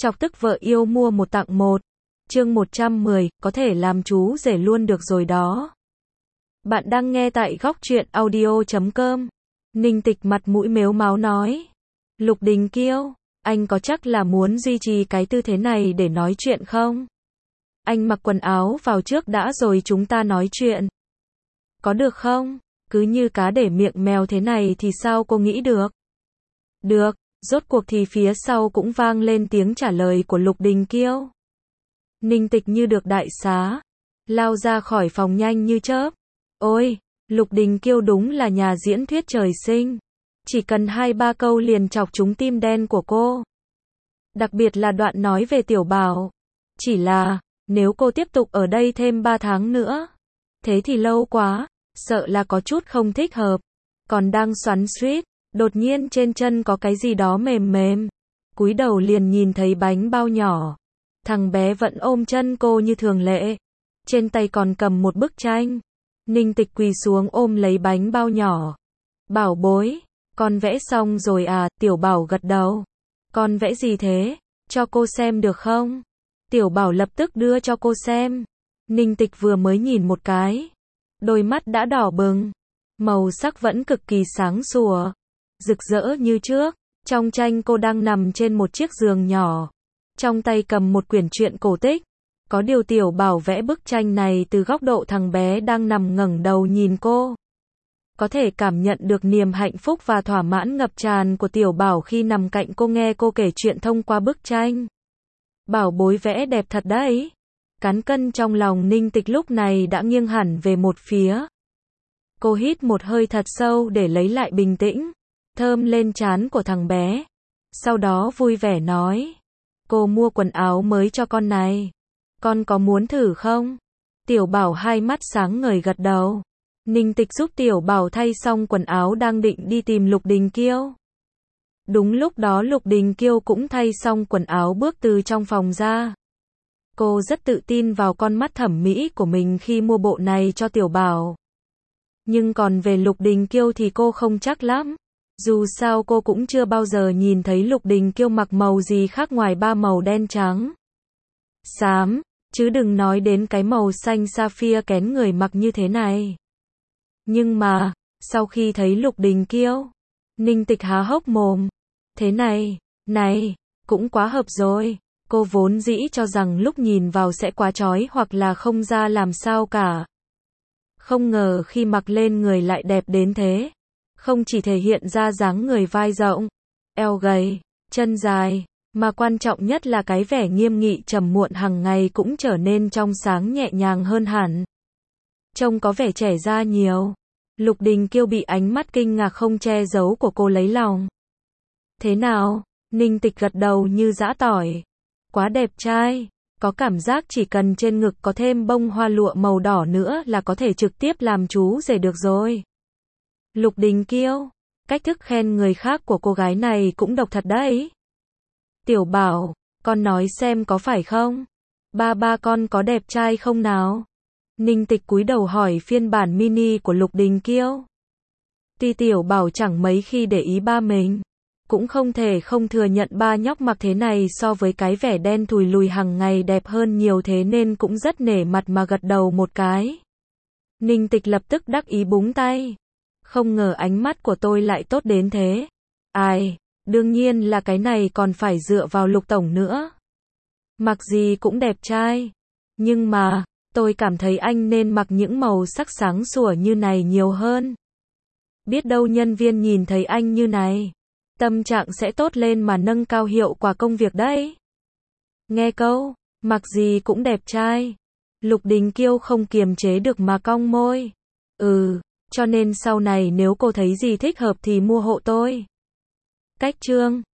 Chọc tức vợ yêu mua một tặng một. Chương 110, có thể làm chú rể luôn được rồi đó. Bạn đang nghe tại góc truyện audio.com. Ninh Tịch mặt mũi mếu máo nói. Lục Đình Kiêu, anh có chắc là muốn duy trì cái tư thế này để nói chuyện không? Anh mặc quần áo vào trước đã rồi chúng ta nói chuyện. Có được không? Cứ như cá để miệng mèo thế này thì sao cô nghĩ được? Được, rốt cuộc thì phía sau cũng vang lên tiếng trả lời của Lục Đình Kiêu. Ninh Tịch như được đại xá, lao ra khỏi phòng nhanh như chớp. Ôi, Lục Đình Kiêu đúng là nhà diễn thuyết trời sinh. Chỉ cần 2-3 câu liền chọc trúng tim đen của cô. Đặc biệt là đoạn nói về Tiểu Bảo. Chỉ là, nếu cô tiếp tục ở đây thêm 3 tháng nữa, thế thì lâu quá, sợ là có chút không thích hợp. Còn đang xoắn xuýt, đột nhiên trên chân có cái gì đó mềm mềm. Cúi đầu liền nhìn thấy bánh bao nhỏ. Thằng bé vẫn ôm chân cô như thường lệ. Trên tay còn cầm một bức tranh. Ninh Tịch quỳ xuống ôm lấy bánh bao nhỏ. Bảo bối, con vẽ xong rồi à? Tiểu Bảo gật đầu. Con vẽ gì thế? Cho cô xem được không? Tiểu Bảo lập tức đưa cho cô xem. Ninh Tịch vừa mới nhìn một cái, đôi mắt đã đỏ bừng. Màu sắc vẫn cực kỳ sáng sủa, rực rỡ như trước. Trong tranh cô đang nằm trên một chiếc giường nhỏ, trong tay cầm một quyển truyện cổ tích. Có điều Tiểu Bảo vẽ bức tranh này từ góc độ thằng bé đang nằm ngẩng đầu nhìn cô. Có thể cảm nhận được niềm hạnh phúc và thỏa mãn ngập tràn của Tiểu Bảo khi nằm cạnh cô nghe cô kể chuyện thông qua bức tranh. Bảo bối vẽ đẹp thật đấy. Cán cân trong lòng Ninh Tịch lúc này đã nghiêng hẳn về một phía. Cô hít một hơi thật sâu để lấy lại bình tĩnh, thơm lên trán của thằng bé. Sau đó vui vẻ nói, cô mua quần áo mới cho con này. Con có muốn thử không? Tiểu Bảo hai mắt sáng ngời gật đầu. Ninh Tịch giúp Tiểu Bảo thay xong quần áo đang định đi tìm Lục Đình Kiêu. Đúng lúc đó Lục Đình Kiêu cũng thay xong quần áo bước từ trong phòng ra. Cô rất tự tin vào con mắt thẩm mỹ của mình khi mua bộ này cho Tiểu Bảo. Nhưng còn về Lục Đình Kiêu thì cô không chắc lắm. Dù sao cô cũng chưa bao giờ nhìn thấy Lục Đình Kiêu mặc màu gì khác ngoài 3 màu đen trắng, xám, chứ đừng nói đến cái màu xanh sapphire kén người mặc như thế này. Nhưng mà, sau khi thấy Lục Đình Kiêu, Ninh Tịch há hốc mồm. Thế này, cũng quá hợp rồi. Cô vốn dĩ cho rằng lúc nhìn vào sẽ quá chói hoặc là không ra làm sao cả. Không ngờ khi mặc lên người lại đẹp đến thế. Không chỉ thể hiện ra dáng người vai rộng, eo gầy, chân dài, mà quan trọng nhất là cái vẻ nghiêm nghị trầm muộn hàng ngày cũng trở nên trong sáng nhẹ nhàng hơn hẳn. Trông có vẻ trẻ ra nhiều. Lục Đình Kiêu bị ánh mắt kinh ngạc không che giấu của cô lấy lòng. Thế nào? Ninh Tịch gật đầu như giã tỏi. Quá đẹp trai. Có cảm giác chỉ cần trên ngực có thêm bông hoa lụa màu đỏ nữa là có thể trực tiếp làm chú rể được rồi. Lục Đình Kiêu, cách thức khen người khác của cô gái này cũng độc thật đấy. Tiểu Bảo, con nói xem có phải không? Ba con có đẹp trai không nào? Ninh Tịch cúi đầu hỏi phiên bản mini của Lục Đình Kiêu. Tuy Tiểu Bảo chẳng mấy khi để ý ba mình, cũng không thể không thừa nhận ba nhóc mặc thế này so với cái vẻ đen thùi lùi hàng ngày đẹp hơn nhiều, thế nên cũng rất nể mặt mà gật đầu một cái. Ninh Tịch lập tức đắc ý búng tay. Không ngờ ánh mắt của tôi lại tốt đến thế. Ai, đương nhiên là cái này còn phải dựa vào Lục tổng nữa. Mặc gì cũng đẹp trai. Nhưng mà, tôi cảm thấy anh nên mặc những màu sắc sáng sủa như này nhiều hơn. Biết đâu nhân viên nhìn thấy anh như này, tâm trạng sẽ tốt lên mà nâng cao hiệu quả công việc đấy. Nghe câu, mặc gì cũng đẹp trai. Lục Đình Kiêu không kiềm chế được mà cong môi. Cho nên sau này nếu cô thấy gì thích hợp thì mua hộ tôi. Cách chương